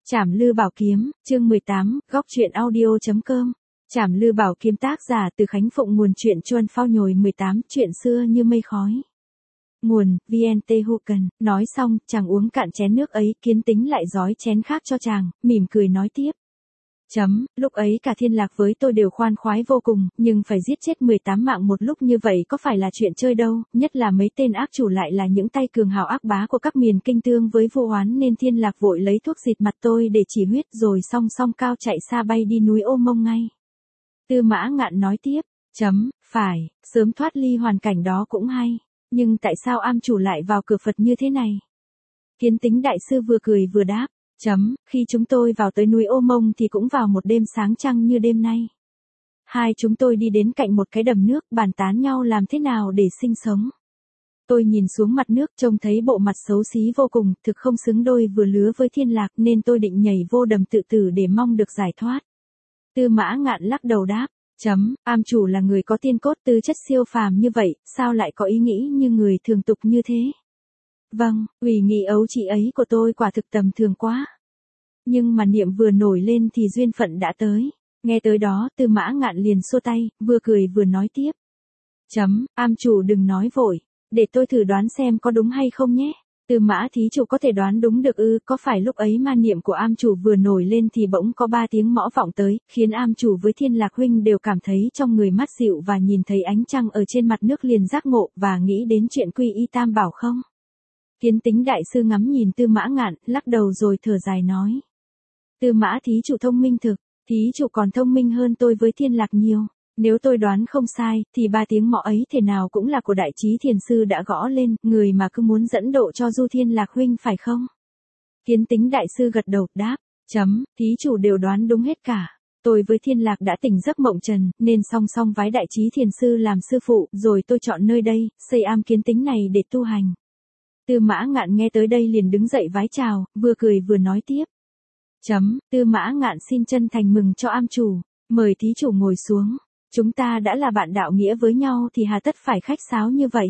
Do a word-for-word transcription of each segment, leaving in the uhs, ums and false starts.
Trảm Lư Bảo Kiếm, chương mười tám, góc truyện audio.com. Trảm Lư Bảo Kiếm tác giả từ Khánh Phụng, nguồn truyện Chuân Phao Nhồi mười tám, chuyện xưa như mây khói. Nguồn, vê en tê Huken. Nói xong, chàng uống cạn chén nước ấy, Kiến Tính lại rói chén khác cho chàng, mỉm cười nói tiếp. Chấm, lúc ấy cả Thiên Lạc với tôi đều khoan khoái vô cùng, nhưng phải giết chết mười tám mạng một lúc như vậy có phải là chuyện chơi đâu, nhất là mấy tên ác chủ lại là những tay cường hào ác bá của các miền kinh tương với vô oán, nên Thiên Lạc vội lấy thuốc xịt mặt tôi để chỉ huyết rồi song song cao chạy xa bay đi núi Ô Mông ngay. Tư Mã Ngạn nói tiếp, chấm, phải, sớm thoát ly hoàn cảnh đó cũng hay, nhưng tại sao am chủ lại vào cửa Phật như thế này? Kiến Tính đại sư vừa cười vừa đáp. Chấm, khi chúng tôi vào tới núi Ô Mông thì cũng vào một đêm sáng trăng như đêm nay. Hai chúng tôi đi đến cạnh một cái đầm nước, bàn tán nhau làm thế nào để sinh sống. Tôi nhìn xuống mặt nước trông thấy bộ mặt xấu xí vô cùng, thực không xứng đôi vừa lứa với Thiên Lạc, nên tôi định nhảy vô đầm tự tử để mong được giải thoát. Tư Mã Ngạn lắc đầu đáp, chấm, am chủ là người có tiên cốt tư chất siêu phàm như vậy, sao lại có ý nghĩ như người thường tục như thế? Vâng, ủy nghị ấu chị ấy của tôi quả thực tầm thường quá. Nhưng mà niệm vừa nổi lên thì duyên phận đã tới. Nghe tới đó, Tư Mã Ngạn liền xua tay, vừa cười vừa nói tiếp. Chấm, am chủ đừng nói vội, để tôi thử đoán xem có đúng hay không nhé. Tư Mã thí chủ có thể đoán đúng được ư? Có phải lúc ấy ma niệm của am chủ vừa nổi lên thì bỗng có ba tiếng mõ vọng tới, khiến am chủ với Thiên Lạc huynh đều cảm thấy trong người mát dịu và nhìn thấy ánh trăng ở trên mặt nước liền giác ngộ và nghĩ đến chuyện quy y tam bảo không? Kiến Tính đại sư ngắm nhìn Tư Mã Ngạn, lắc đầu rồi thở dài nói. Tư Mã thí chủ thông minh thực, thí chủ còn thông minh hơn tôi với Thiên Lạc nhiều. Nếu tôi đoán không sai, thì ba tiếng mõ ấy thể nào cũng là của Đại Trí Thiền Sư đã gõ lên, người mà cứ muốn dẫn độ cho Du Thiên Lạc huynh phải không? Kiến Tính đại sư gật đầu, đáp, chấm, thí chủ đều đoán đúng hết cả. Tôi với Thiên Lạc đã tỉnh giấc mộng trần, nên song song vái Đại Trí Thiền Sư làm sư phụ, rồi tôi chọn nơi đây, xây am Kiến Tính này để tu hành. Tư Mã Ngạn nghe tới đây liền đứng dậy vái chào, vừa cười vừa nói tiếp. Chấm, Tư Mã Ngạn xin chân thành mừng cho am chủ, mời thí chủ ngồi xuống. Chúng ta đã là bạn đạo nghĩa với nhau thì hà tất phải khách sáo như vậy.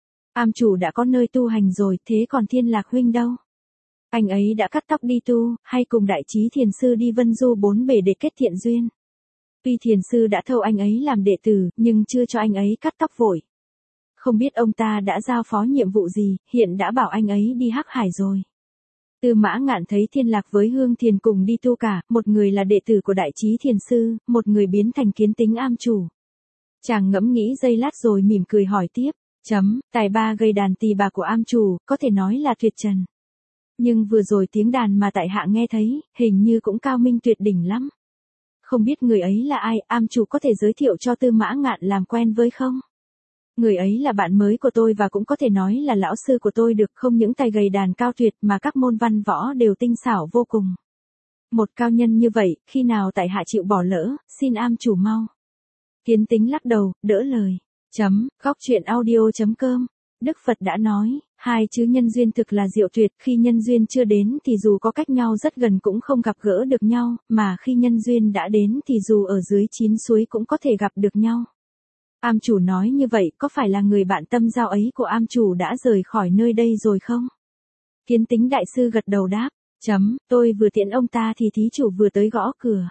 Am chủ đã có nơi tu hành rồi, thế còn Thiên Lạc huynh đâu? Anh ấy đã cắt tóc đi tu, hay cùng Đại Trí Thiền Sư đi vân du bốn bể để kết thiện duyên. Tuy Thiền Sư đã thâu anh ấy làm đệ tử, nhưng chưa cho anh ấy cắt tóc vội. Không biết ông ta đã giao phó nhiệm vụ gì, hiện đã bảo anh ấy đi Hắc Hải rồi. Tư Mã Ngạn thấy Thiên Lạc với Hương Thiền cùng đi tu cả, một người là đệ tử của Đại Trí Thiền Sư, một người biến thành Kiến Tính am chủ. Chàng ngẫm nghĩ giây lát rồi mỉm cười hỏi tiếp, chấm, tài ba gây đàn tỳ bà của am chủ, có thể nói là tuyệt trần. Nhưng vừa rồi tiếng đàn mà tại hạ nghe thấy, hình như cũng cao minh tuyệt đỉnh lắm. Không biết người ấy là ai, am chủ có thể giới thiệu cho Tư Mã Ngạn làm quen với không? Người ấy là bạn mới của tôi và cũng có thể nói là lão sư của tôi được, không những tay gầy đàn cao tuyệt mà các môn văn võ đều tinh xảo vô cùng. Một cao nhân như vậy, khi nào tại hạ chịu bỏ lỡ, xin am chủ mau. Kiến Tính lắc đầu, đỡ lời. Chấm, góc truyện audio.com. Đức Phật đã nói, hai chữ nhân duyên thực là diệu tuyệt, khi nhân duyên chưa đến thì dù có cách nhau rất gần cũng không gặp gỡ được nhau, mà khi nhân duyên đã đến thì dù ở dưới chín suối cũng có thể gặp được nhau. Am chủ nói như vậy có phải là người bạn tâm giao ấy của am chủ đã rời khỏi nơi đây rồi không? Kiến Tính đại sư gật đầu đáp, chấm, tôi vừa tiễn ông ta thì thí chủ vừa tới gõ cửa.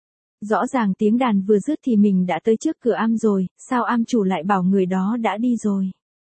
Rõ ràng tiếng đàn vừa dứt thì mình đã tới trước cửa am rồi, sao am chủ lại bảo người đó đã đi rồi?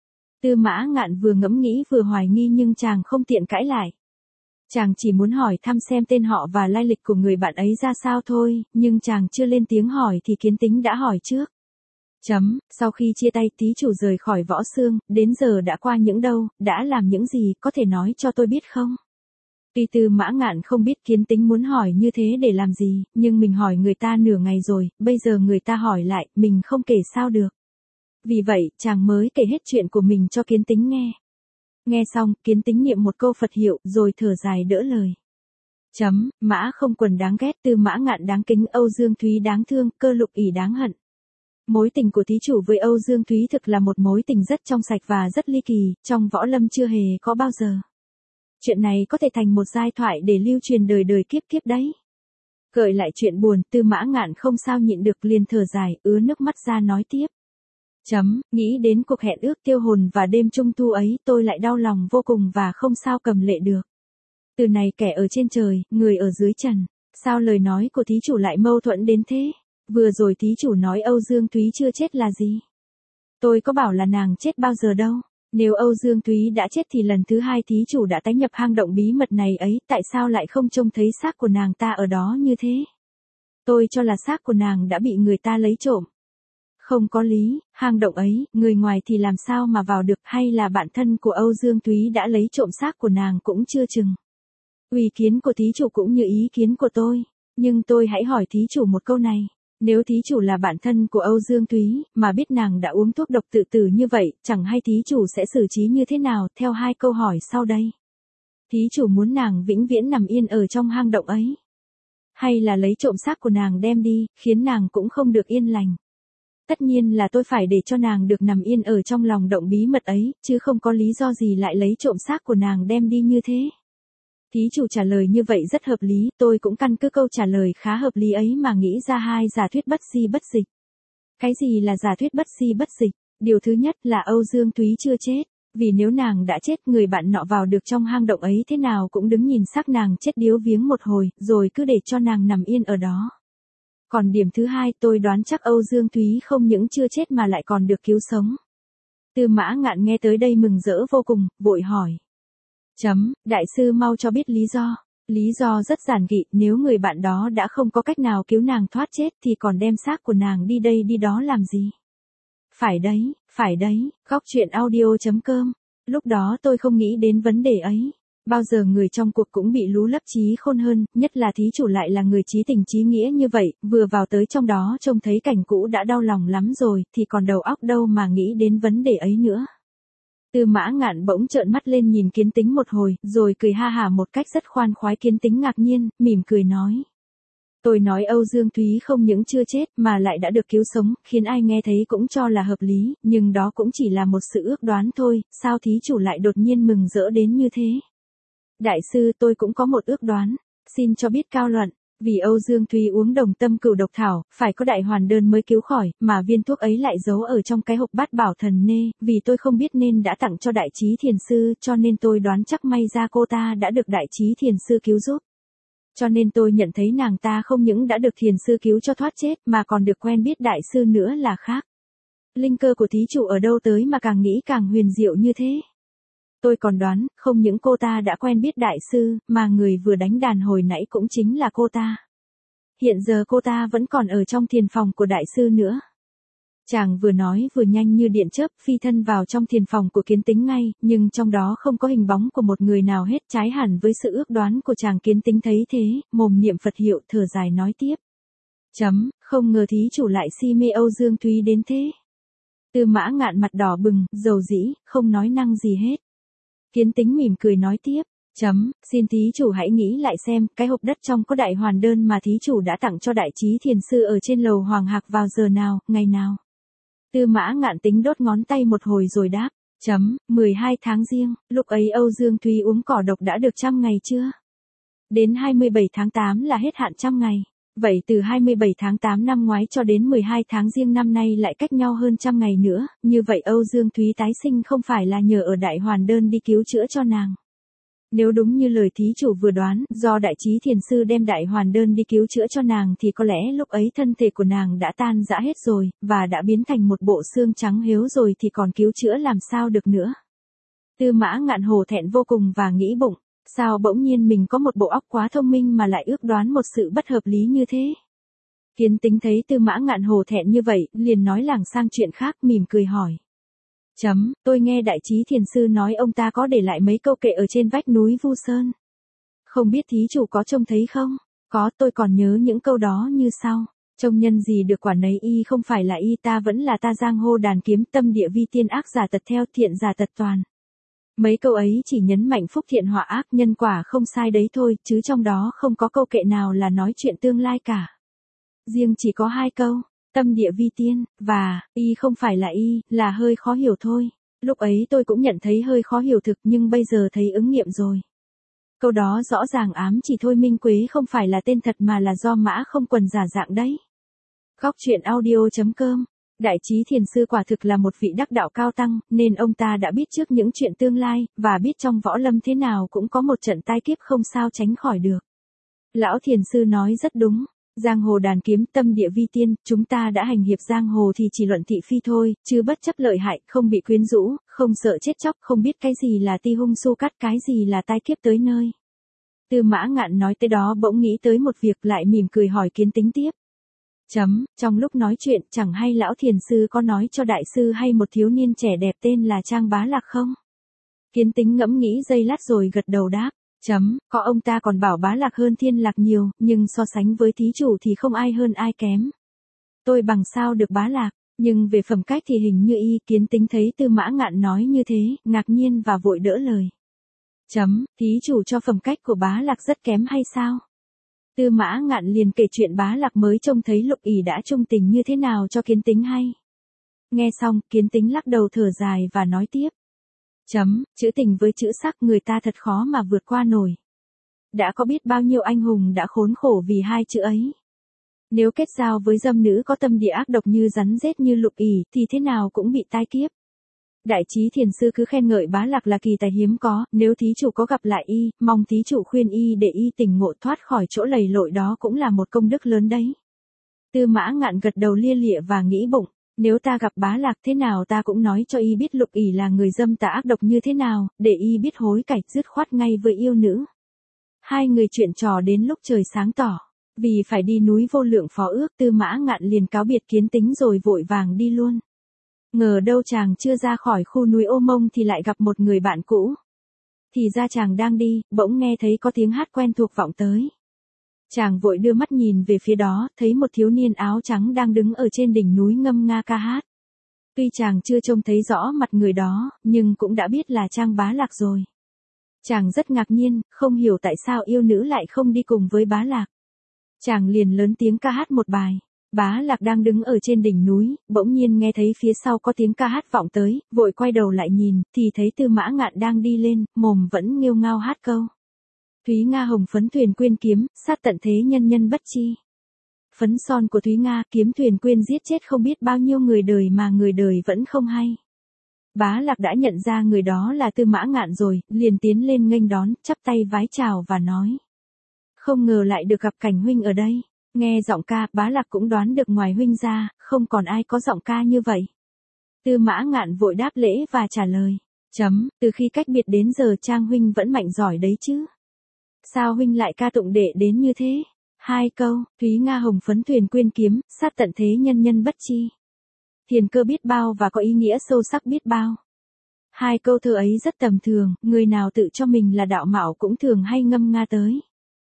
Tư Mã Ngạn vừa ngẫm nghĩ vừa hoài nghi nhưng chàng không tiện cãi lại. Chàng chỉ muốn hỏi thăm xem tên họ và lai lịch của người bạn ấy ra sao thôi, nhưng chàng chưa lên tiếng hỏi thì Kiến Tính đã hỏi trước. Chấm, sau khi chia tay thí chủ rời khỏi Võ Xương, đến giờ đã qua những đâu, đã làm những gì, có thể nói cho tôi biết không? Tuy Tư Mã Ngạn không biết Kiến Tính muốn hỏi như thế để làm gì, nhưng mình hỏi người ta nửa ngày rồi, bây giờ người ta hỏi lại, mình không kể sao được. Vì vậy, chàng mới kể hết chuyện của mình cho Kiến Tính nghe. Nghe xong, Kiến Tính niệm một câu Phật hiệu, rồi thở dài đỡ lời. Chấm, Mã Không Quần đáng ghét, Tư Mã Ngạn đáng kính, Âu Dương Thúy đáng thương, Cơ Lục ỷ đáng hận. Mối tình của thí chủ với Âu Dương Thúy thực là một mối tình rất trong sạch và rất ly kỳ, trong võ lâm chưa hề có bao giờ. Chuyện này có thể thành một giai thoại để lưu truyền đời đời kiếp kiếp đấy. Gợi lại chuyện buồn, Tư Mã Ngạn không sao nhịn được liền thở dài, ứa nước mắt ra nói tiếp. Chấm, nghĩ đến cuộc hẹn ước tiêu hồn và đêm trung thu ấy tôi lại đau lòng vô cùng và không sao cầm lệ được. Từ này kẻ ở trên trời, người ở dưới trần. Sao lời nói của thí chủ lại mâu thuẫn đến thế? Vừa rồi thí chủ nói Âu Dương Thúy chưa chết là gì? Tôi có bảo là nàng chết bao giờ đâu. Nếu Âu Dương Thúy đã chết thì lần thứ hai thí chủ đã tái nhập hang động bí mật này ấy, tại sao lại không trông thấy xác của nàng ta ở đó như thế? Tôi cho là xác của nàng đã bị người ta lấy trộm. Không có lý, hang động ấy, người ngoài thì làm sao mà vào được, hay là bạn thân của Âu Dương Thúy đã lấy trộm xác của nàng cũng chưa chừng. Ý kiến của thí chủ cũng như ý kiến của tôi, nhưng tôi hãy hỏi thí chủ một câu này. Nếu thí chủ là bạn thân của Âu Dương Thúy, mà biết nàng đã uống thuốc độc tự tử như vậy, chẳng hay thí chủ sẽ xử trí như thế nào, theo hai câu hỏi sau đây. Thí chủ muốn nàng vĩnh viễn nằm yên ở trong hang động ấy? Hay là lấy trộm xác của nàng đem đi, khiến nàng cũng không được yên lành? Tất nhiên là tôi phải để cho nàng được nằm yên ở trong lòng động bí mật ấy, chứ không có lý do gì lại lấy trộm xác của nàng đem đi như thế. Thí chủ trả lời như vậy rất hợp lý, tôi cũng căn cứ câu trả lời khá hợp lý ấy mà nghĩ ra hai giả thuyết bất di bất dịch. Cái gì là giả thuyết bất di bất dịch? Điều thứ nhất là Âu Dương Thúy chưa chết, vì nếu nàng đã chết người bạn nọ vào được trong hang động ấy thế nào cũng đứng nhìn xác nàng chết điếu viếng một hồi, rồi cứ để cho nàng nằm yên ở đó. Còn điểm thứ hai, tôi đoán chắc Âu Dương Thúy không những chưa chết mà lại còn được cứu sống. Tư Mã Ngạn nghe tới đây mừng rỡ vô cùng, vội hỏi. Chấm, đại sư mau cho biết lý do. Lý do rất giản dị, nếu người bạn đó đã không có cách nào cứu nàng thoát chết thì còn đem xác của nàng đi đây đi đó làm gì? Phải đấy, phải đấy, góc truyện audio chấm com. Lúc đó tôi không nghĩ đến vấn đề ấy. Bao giờ người trong cuộc cũng bị lú lấp trí khôn hơn, nhất là thí chủ lại là người trí tình trí nghĩa như vậy, vừa vào tới trong đó trông thấy cảnh cũ đã đau lòng lắm rồi, thì còn đầu óc đâu mà nghĩ đến vấn đề ấy nữa. Tư Mã Ngạn bỗng trợn mắt lên nhìn Kiến Tính một hồi, rồi cười ha hả một cách rất khoan khoái. Kiến Tính ngạc nhiên, mỉm cười nói. Tôi nói Âu Dương Thúy không những chưa chết mà lại đã được cứu sống, khiến ai nghe thấy cũng cho là hợp lý, nhưng đó cũng chỉ là một sự ước đoán thôi, sao thí chủ lại đột nhiên mừng rỡ đến như thế? Đại sư, tôi cũng có một ước đoán, xin cho biết cao luận. Vì Âu Dương Thúy uống đồng tâm cửu độc thảo, phải có đại hoàn đơn mới cứu khỏi, mà viên thuốc ấy lại giấu ở trong cái hộp bát bảo thần nê, vì tôi không biết nên đã tặng cho đại trí thiền sư, cho nên tôi đoán chắc may ra cô ta đã được đại trí thiền sư cứu giúp. Cho nên tôi nhận thấy nàng ta không những đã được thiền sư cứu cho thoát chết, mà còn được quen biết đại sư nữa là khác. Linh cơ của thí chủ ở đâu tới mà càng nghĩ càng huyền diệu như thế? Tôi còn đoán, không những cô ta đã quen biết đại sư, mà người vừa đánh đàn hồi nãy cũng chính là cô ta. Hiện giờ cô ta vẫn còn ở trong thiền phòng của đại sư nữa. Chàng vừa nói vừa nhanh như điện chớp phi thân vào trong thiền phòng của Kiến Tính ngay, nhưng trong đó không có hình bóng của một người nào hết, trái hẳn với sự ước đoán của chàng. Kiến Tính thấy thế, mồm niệm Phật hiệu thở dài nói tiếp. Chấm, không ngờ thí chủ lại si mê Âu Dương Thúy đến thế. Tư Mã Ngạn mặt đỏ bừng, dầu dĩ, không nói năng gì hết. Kiến Tính mỉm cười nói tiếp. Chấm, xin thí chủ hãy nghĩ lại xem, cái hộp đất trong có đại hoàn đơn mà thí chủ đã tặng cho đại trí thiền sư ở trên lầu Hoàng Hạc vào giờ nào, ngày nào? Tư Mã Ngạn tính đốt ngón tay một hồi rồi đáp. Chấm, mười hai tháng Giêng, lúc ấy Âu Dương Thúy uống cỏ độc đã được trăm ngày chưa? Đến hai mươi bảy tháng tám là hết hạn trăm ngày. Vậy từ hai mươi bảy tháng tám năm ngoái cho đến mười hai tháng Giêng năm nay lại cách nhau hơn trăm ngày nữa, như vậy Âu Dương Thúy tái sinh không phải là nhờ ở đại hoàn đơn đi cứu chữa cho nàng. Nếu đúng như lời thí chủ vừa đoán, do đại trí thiền sư đem đại hoàn đơn đi cứu chữa cho nàng thì có lẽ lúc ấy thân thể của nàng đã tan rã hết rồi, và đã biến thành một bộ xương trắng héo rồi thì còn cứu chữa làm sao được nữa. Tư Mã Ngạn hổ thẹn vô cùng và nghĩ bụng, sao bỗng nhiên mình có một bộ óc quá thông minh mà lại ước đoán một sự bất hợp lý như thế. Kiến Tính thấy Tư Mã Ngạn hổ thẹn như vậy, liền nói lảng sang chuyện khác, mỉm cười hỏi. Chấm, tôi nghe đại trí thiền sư nói ông ta có để lại mấy câu kệ ở trên vách núi Vu Sơn. Không biết thí chủ có trông thấy không? Có, tôi còn nhớ những câu đó như sau. Trông nhân gì được quả nấy, y không phải là y, ta vẫn là ta, giang hồ đàn kiếm, tâm địa vi tiên, ác giả tật theo, thiện giả tật toàn. Mấy câu ấy chỉ nhấn mạnh phúc thiện họa ác, nhân quả không sai đấy thôi, chứ trong đó không có câu kệ nào là nói chuyện tương lai cả. Riêng chỉ có hai câu. Tâm địa vi tiên, và, y không phải là y, là hơi khó hiểu thôi. Lúc ấy tôi cũng nhận thấy hơi khó hiểu thực, nhưng bây giờ thấy ứng nghiệm rồi. Câu đó rõ ràng ám chỉ Thôi Minh Quế không phải là tên thật mà là do Mã Không Quần giả dạng đấy. Góc truyện audio chấm com Đại trí thiền sư quả thực là một vị đắc đạo cao tăng, nên ông ta đã biết trước những chuyện tương lai, và biết trong võ lâm thế nào cũng có một trận tai kiếp không sao tránh khỏi được. Lão thiền sư nói rất đúng. Giang hồ đàn kiếm, tâm địa vi tiên, chúng ta đã hành hiệp giang hồ thì chỉ luận thị phi thôi, chứ bất chấp lợi hại, không bị quyến rũ, không sợ chết chóc, không biết cái gì là ti hung su cắt, cái gì là tai kiếp tới nơi. Tư Mã Ngạn nói tới đó bỗng nghĩ tới một việc, lại mỉm cười hỏi Kiến Tính tiếp. Chấm, trong lúc nói chuyện, chẳng hay lão thiền sư có nói cho đại sư hay một thiếu niên trẻ đẹp tên là Trang Bá Lạc không? Kiến Tính ngẫm nghĩ giây lát rồi gật đầu đáp. Chấm, có ông ta còn bảo Bá Lạc hơn Thiên Lạc nhiều, nhưng so sánh với thí chủ thì không ai hơn ai kém. Tôi bằng sao được Bá Lạc, nhưng về phẩm cách thì hình như y. Kiến Tính thấy Tư Mã Ngạn nói như thế, ngạc nhiên và vội đỡ lời. Chấm, thí chủ cho phẩm cách của Bá Lạc rất kém hay sao? Tư Mã Ngạn liền kể chuyện Bá Lạc mới trông thấy Lục ỷ đã trung tình như thế nào cho Kiến Tính hay. Nghe xong, Kiến Tính lắc đầu thở dài và nói tiếp. Chấm, chữ tình với chữ sắc người ta thật khó mà vượt qua nổi. Đã có biết bao nhiêu anh hùng đã khốn khổ vì hai chữ ấy. Nếu kết giao với dâm nữ có tâm địa ác độc như rắn rết như Lục ỷ thì thế nào cũng bị tai kiếp. Đại trí thiền sư cứ khen ngợi Bá Lạc là kỳ tài hiếm có, nếu thí chủ có gặp lại y, mong thí chủ khuyên y để y tỉnh ngộ thoát khỏi chỗ lầy lội đó cũng là một công đức lớn đấy. Tư Mã Ngạn gật đầu lia lịa và nghĩ bụng, nếu ta gặp Bá Lạc thế nào ta cũng nói cho y biết Lục ỷ là người dâm tà ác độc như thế nào, để y biết hối cải dứt khoát ngay với yêu nữ. Hai người chuyện trò đến lúc trời sáng tỏ, vì phải đi núi Vô Lượng phó ước, Tư Mã Ngạn liền cáo biệt Kiến Tính rồi vội vàng đi luôn. Ngờ đâu chàng chưa ra khỏi khu núi Ô Mông thì lại gặp một người bạn cũ. Thì ra chàng đang đi, bỗng nghe thấy có tiếng hát quen thuộc vọng tới. Chàng vội đưa mắt nhìn về phía đó, thấy một thiếu niên áo trắng đang đứng ở trên đỉnh núi ngâm nga ca hát. Tuy chàng chưa trông thấy rõ mặt người đó, nhưng cũng đã biết là Trang Bá Lạc rồi. Chàng rất ngạc nhiên, không hiểu tại sao yêu nữ lại không đi cùng với Bá Lạc. Chàng liền lớn tiếng ca hát một bài. Bá Lạc đang đứng ở trên đỉnh núi, bỗng nhiên nghe thấy phía sau có tiếng ca hát vọng tới, vội quay đầu lại nhìn, thì thấy Tư Mã Ngạn đang đi lên, mồm vẫn nghêu ngao hát câu. Thúy Nga hồng phấn thuyền quyên kiếm, sát tận thế nhân nhân bất chi. Phấn son của Thúy Nga, kiếm thuyền quyên giết chết không biết bao nhiêu người đời mà người đời vẫn không hay. Bá Lạc đã nhận ra người đó là Tư Mã Ngạn rồi, liền tiến lên nghênh đón, chắp tay vái chào và nói. Không ngờ lại được gặp Cảnh huynh ở đây. Nghe giọng ca, Bá Lạc cũng đoán được ngoài huynh ra, không còn ai có giọng ca như vậy. Tư Mã Ngạn vội đáp lễ và trả lời. Chấm, từ khi cách biệt đến giờ Trang huynh vẫn mạnh giỏi đấy chứ. Sao huynh lại ca tụng đệ đến như thế? Hai câu, Thúy Nga hồng phấn thuyền quyên kiếm, sát tận thế nhân nhân bất chi. Thiền cơ biết bao và có ý nghĩa sâu sắc biết bao. Hai câu thơ ấy rất tầm thường, người nào tự cho mình là đạo mạo cũng thường hay ngâm nga tới.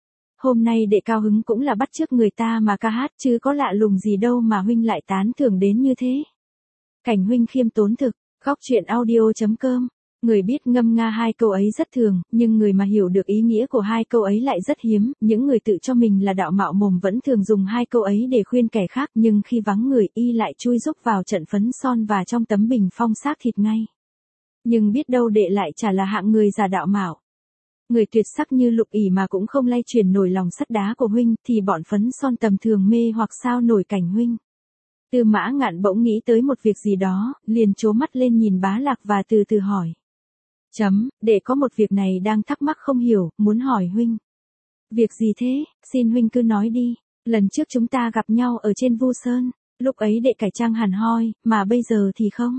Hôm nay đệ cao hứng cũng là bắt chước người ta mà ca hát chứ có lạ lùng gì đâu mà huynh lại tán thưởng đến như thế. Cảnh huynh khiêm tốn thực, góc truyện audio chấm com. Người biết ngâm nga hai câu ấy rất thường, nhưng người mà hiểu được ý nghĩa của hai câu ấy lại rất hiếm. Những người tự cho mình là đạo mạo mồm vẫn thường dùng hai câu ấy để khuyên kẻ khác, nhưng khi vắng người y lại chui rúc vào trận phấn son và trong tấm bình phong xác thịt ngay. Nhưng biết đâu đệ lại chả là hạng người giả đạo mạo. Người tuyệt sắc như Lục ỷ mà cũng không lay chuyển nổi lòng sắt đá của huynh, thì bọn phấn son tầm thường mê hoặc sao nổi Cảnh huynh. Tư Mã Ngạn bỗng nghĩ tới một việc gì đó, liền trố mắt lên nhìn Bá Lạc và từ từ hỏi. Chấm, đệ có một việc này đang thắc mắc không hiểu, muốn hỏi huynh. Việc gì thế, xin huynh cứ nói đi. Lần trước chúng ta gặp nhau ở trên Vu Sơn, lúc ấy đệ cải trang hẳn hoi, mà bây giờ thì không.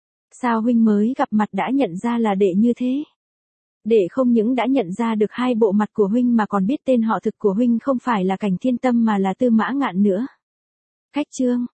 Sao huynh mới gặp mặt đã nhận ra là đệ như thế? Đệ không những đã nhận ra được hai bộ mặt của huynh mà còn biết tên họ thực của huynh không phải là Cảnh Thiên Tâm mà là Tư Mã Ngạn nữa. Khách chương,